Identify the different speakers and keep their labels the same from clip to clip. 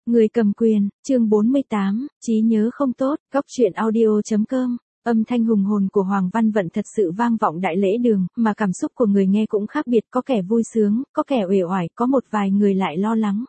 Speaker 1: Người cầm quyền, chương 48, trí nhớ không tốt, góc truyện audio.com. Âm thanh hùng hồn của Hoàng Văn Vận thật sự vang vọng đại lễ đường, mà cảm xúc của người nghe cũng khác biệt, có kẻ vui sướng, có kẻ uể oải, có một vài người lại lo lắng.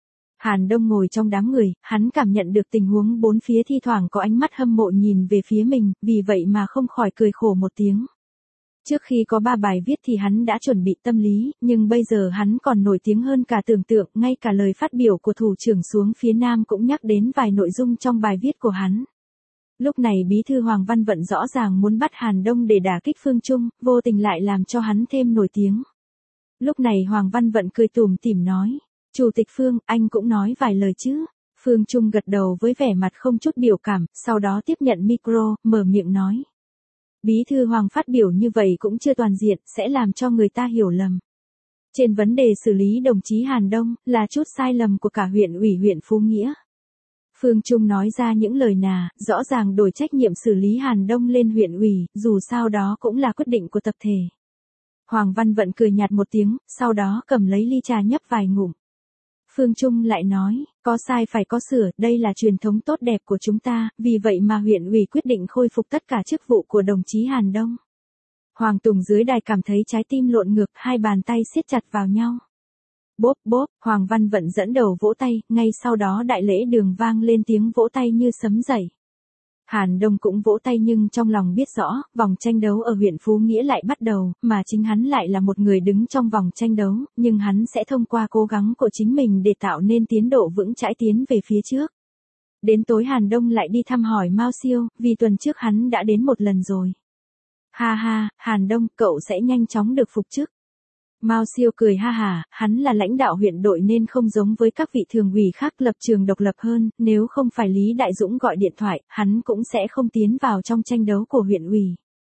Speaker 1: Hàn Đông ngồi trong đám người, hắn cảm nhận được tình huống bốn phía thi thoảng có ánh mắt hâm mộ nhìn về phía mình, vì vậy mà không khỏi cười khổ một tiếng. Trước khi có 3 bài viết thì hắn đã chuẩn bị tâm lý, nhưng bây giờ hắn còn nổi tiếng hơn cả tưởng tượng, ngay cả lời phát biểu của thủ trưởng xuống phía Nam cũng nhắc đến vài nội dung trong bài viết của hắn. Lúc này bí thư Hoàng Văn Vận rõ ràng muốn bắt Hàn Đông để đả kích Phương Trung, vô tình lại làm cho hắn thêm nổi tiếng. Lúc này Hoàng Văn Vận cười tủm tỉm nói, Chủ tịch Phương, anh cũng nói vài lời chứ. Phương Trung gật đầu với vẻ mặt không chút biểu cảm, sau đó tiếp nhận micro, mở miệng nói. Bí thư Hoàng phát biểu như vậy cũng chưa toàn diện, sẽ làm cho người ta hiểu lầm. Trên vấn đề xử lý đồng chí Hàn Đông, là chút sai lầm của cả huyện ủy huyện Phú Nghĩa. Phương Trung nói ra những lời rõ ràng đổi trách nhiệm xử lý Hàn Đông lên huyện ủy, dù sao đó cũng là quyết định của tập thể. Hoàng Văn Vận cười nhạt một tiếng, sau đó cầm lấy ly trà nhấp vài ngụm. Phương Trung lại nói, có sai phải có sửa, đây là truyền thống tốt đẹp của chúng ta, vì vậy mà huyện ủy quyết định khôi phục tất cả chức vụ của đồng chí Hàn Đông. Hoàng Tùng dưới đài cảm thấy trái tim lộn ngược, hai bàn tay siết chặt vào nhau. Bốp bốp, Hoàng Văn Vận dẫn đầu vỗ tay, ngay sau đó đại lễ đường vang lên tiếng vỗ tay như sấm dậy. Hàn Đông cũng vỗ tay nhưng trong lòng biết rõ, vòng tranh đấu ở huyện Phú Nghĩa lại bắt đầu, mà chính hắn lại là một người đứng trong vòng tranh đấu, nhưng hắn sẽ thông qua cố gắng của chính mình để tạo nên tiến độ vững chãi tiến về phía trước. Đến tối Hàn Đông lại đi thăm hỏi Mao Siêu, vì tuần trước hắn đã đến một lần rồi. Ha ha, Hàn Đông, cậu sẽ nhanh chóng được phục chức. Mao Siêu cười ha hả, hắn là lãnh đạo huyện đội nên không giống với các vị thường ủy khác lập trường độc lập hơn, nếu không phải Lý Đại Dũng gọi điện thoại, hắn cũng sẽ không tiến vào trong tranh đấu của huyện ủy.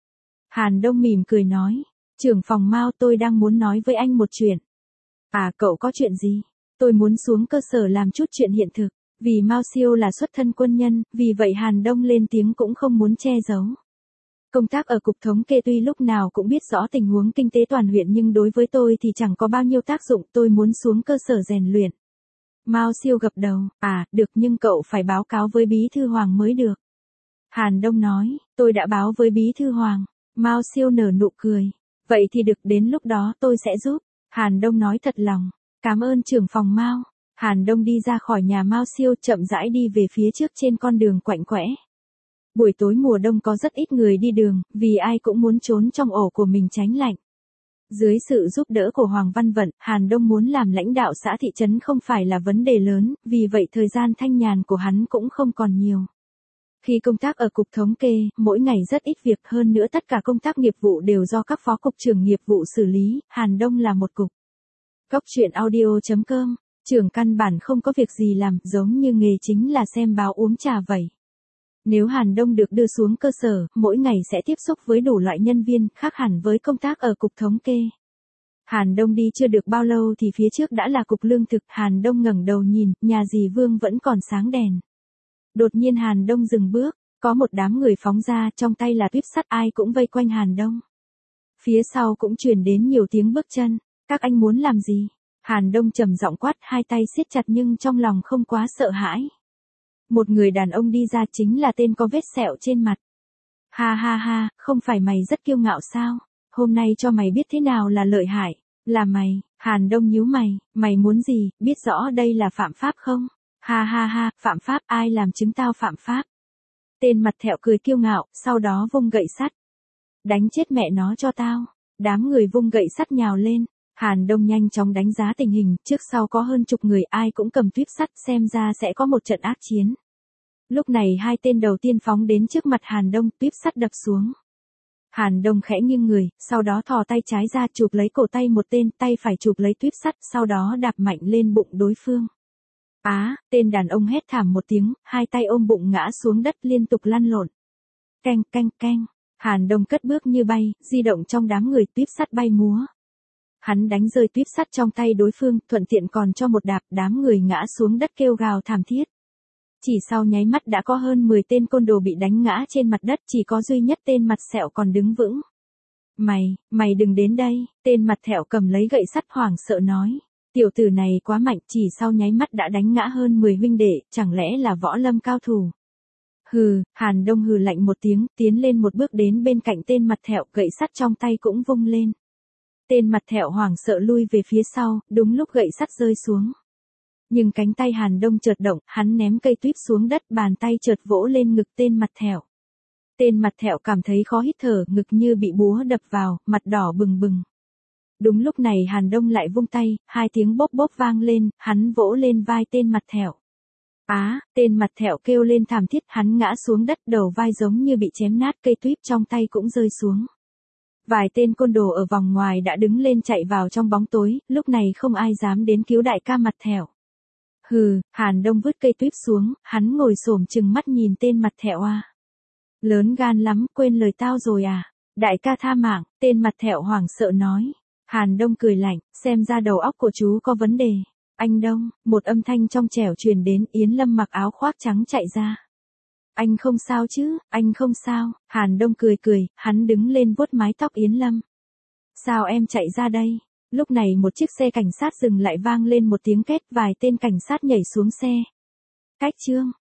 Speaker 1: Hàn Đông mỉm cười nói, trưởng phòng Mao, tôi đang muốn nói với anh một chuyện. À, cậu có chuyện gì? Tôi muốn xuống cơ sở làm chút chuyện hiện thực. Vì Mao Siêu là xuất thân quân nhân, vì vậy Hàn Đông lên tiếng cũng không muốn che giấu. Công tác ở cục thống kê tuy lúc nào cũng biết rõ tình huống kinh tế toàn huyện nhưng đối với tôi thì chẳng có bao nhiêu tác dụng, tôi muốn xuống cơ sở rèn luyện. Mao Siêu gật đầu, à, được nhưng cậu phải báo cáo với bí thư Hoàng mới được. Hàn Đông nói, tôi đã báo với bí thư Hoàng. Mao Siêu nở nụ cười. Vậy thì được, đến lúc đó tôi sẽ giúp. Hàn Đông nói thật lòng, cảm ơn trưởng phòng Mao. Hàn Đông đi ra khỏi nhà Mao Siêu chậm rãi đi về phía trước trên con đường quạnh quẽ. Buổi tối mùa đông có rất ít người đi đường, vì ai cũng muốn trốn trong ổ của mình tránh lạnh. Dưới sự giúp đỡ của Hoàng Văn Vận, Hàn Đông muốn làm lãnh đạo xã thị trấn không phải là vấn đề lớn, vì vậy thời gian thanh nhàn của hắn cũng không còn nhiều. Khi công tác ở cục thống kê, mỗi ngày rất ít việc, hơn nữa tất cả công tác nghiệp vụ đều do các phó cục trưởng nghiệp vụ xử lý, Hàn Đông là một cục. Góc truyện audio.com, trưởng căn bản không có việc gì làm, giống như nghề chính là xem báo uống trà vậy. Nếu Hàn Đông được đưa xuống cơ sở, mỗi ngày sẽ tiếp xúc với đủ loại nhân viên, khác hẳn với công tác ở cục thống kê. Hàn Đông đi chưa được bao lâu thì phía trước đã là cục lương thực, Hàn Đông ngẩng đầu nhìn, nhà dì Vương vẫn còn sáng đèn. Đột nhiên Hàn Đông dừng bước, có một đám người phóng ra, trong tay là tuyếp sắt, ai cũng vây quanh Hàn Đông. Phía sau cũng truyền đến nhiều tiếng bước chân, các anh muốn làm gì? Hàn Đông trầm giọng quát, hai tay siết chặt nhưng trong lòng không quá sợ hãi. Một người đàn ông đi ra, chính là tên có vết sẹo trên mặt. Ha ha ha, không phải mày rất kiêu ngạo sao? Hôm nay cho mày biết thế nào là lợi hại. Là mày. Hàn Đông nhíu mày muốn gì, biết rõ đây là phạm pháp không? Ha ha ha, phạm pháp, ai làm chứng tao phạm pháp? Tên mặt thẹo cười kiêu ngạo, sau đó vung gậy sắt. Đánh chết mẹ nó cho tao. Đám người vung gậy sắt nhào lên. Hàn Đông nhanh chóng đánh giá tình hình, trước sau có hơn chục người, ai cũng cầm tuyếp sắt, xem ra sẽ có một trận ác chiến. Lúc này hai tên đầu tiên phóng đến trước mặt Hàn Đông, tuyếp sắt đập xuống. Hàn Đông khẽ nghiêng người, sau đó thò tay trái ra chụp lấy cổ tay một tên, tay phải chụp lấy tuyếp sắt, sau đó đạp mạnh lên bụng đối phương. Á, tên đàn ông hét thảm một tiếng, hai tay ôm bụng ngã xuống đất liên tục lăn lộn. Canh canh canh, Hàn Đông cất bước như bay, di động trong đám người, tuyếp sắt bay múa. Hắn đánh rơi tuyếp sắt trong tay đối phương, thuận tiện còn cho một đạp, đám người ngã xuống đất kêu gào thảm thiết. Chỉ sau nháy mắt đã có hơn 10 tên côn đồ bị đánh ngã trên mặt đất, chỉ có duy nhất tên mặt sẹo còn đứng vững. Mày đừng đến đây, tên mặt thẹo cầm lấy gậy sắt hoảng sợ nói. Tiểu tử này quá mạnh, chỉ sau nháy mắt đã đánh ngã hơn 10 huynh đệ, chẳng lẽ là võ lâm cao thủ. Hừ, Hàn Đông hừ lạnh một tiếng, tiến lên một bước đến bên cạnh tên mặt thẹo, gậy sắt trong tay cũng vung lên. Tên mặt thẹo hoảng sợ lui về phía sau, đúng lúc gậy sắt rơi xuống. Nhưng cánh tay Hàn Đông chợt động, hắn ném cây tuyết xuống đất, bàn tay chợt vỗ lên ngực tên mặt thẹo. Tên mặt thẹo cảm thấy khó hít thở, ngực như bị búa đập vào, mặt đỏ bừng bừng. Đúng lúc này Hàn Đông lại vung tay, hai tiếng bốp bốp vang lên, hắn vỗ lên vai tên mặt thẹo. Tên mặt thẹo kêu lên thảm thiết, hắn ngã xuống đất, đầu vai giống như bị chém nát, cây tuyết trong tay cũng rơi xuống. Vài tên côn đồ ở vòng ngoài đã đứng lên chạy vào trong bóng tối, lúc này không ai dám đến cứu đại ca mặt thẹo. Hừ, Hàn Đông vứt cây tuyết xuống, hắn ngồi xổm trừng mắt nhìn tên mặt thẹo. Lớn gan lắm, quên lời tao rồi à? Đại ca tha mạng, tên mặt thẹo hoảng sợ nói. Hàn Đông cười lạnh, xem ra đầu óc của chú có vấn đề. Anh Đông, một âm thanh trong trẻo truyền đến, Yến Lâm mặc áo khoác trắng chạy ra. Anh không sao chứ, anh không sao, Hàn Đông cười cười, hắn đứng lên vuốt mái tóc Yến Lâm. Sao em chạy ra đây? Lúc này một chiếc xe cảnh sát dừng lại, vang lên một tiếng két, vài tên cảnh sát nhảy xuống xe. Cách Trương,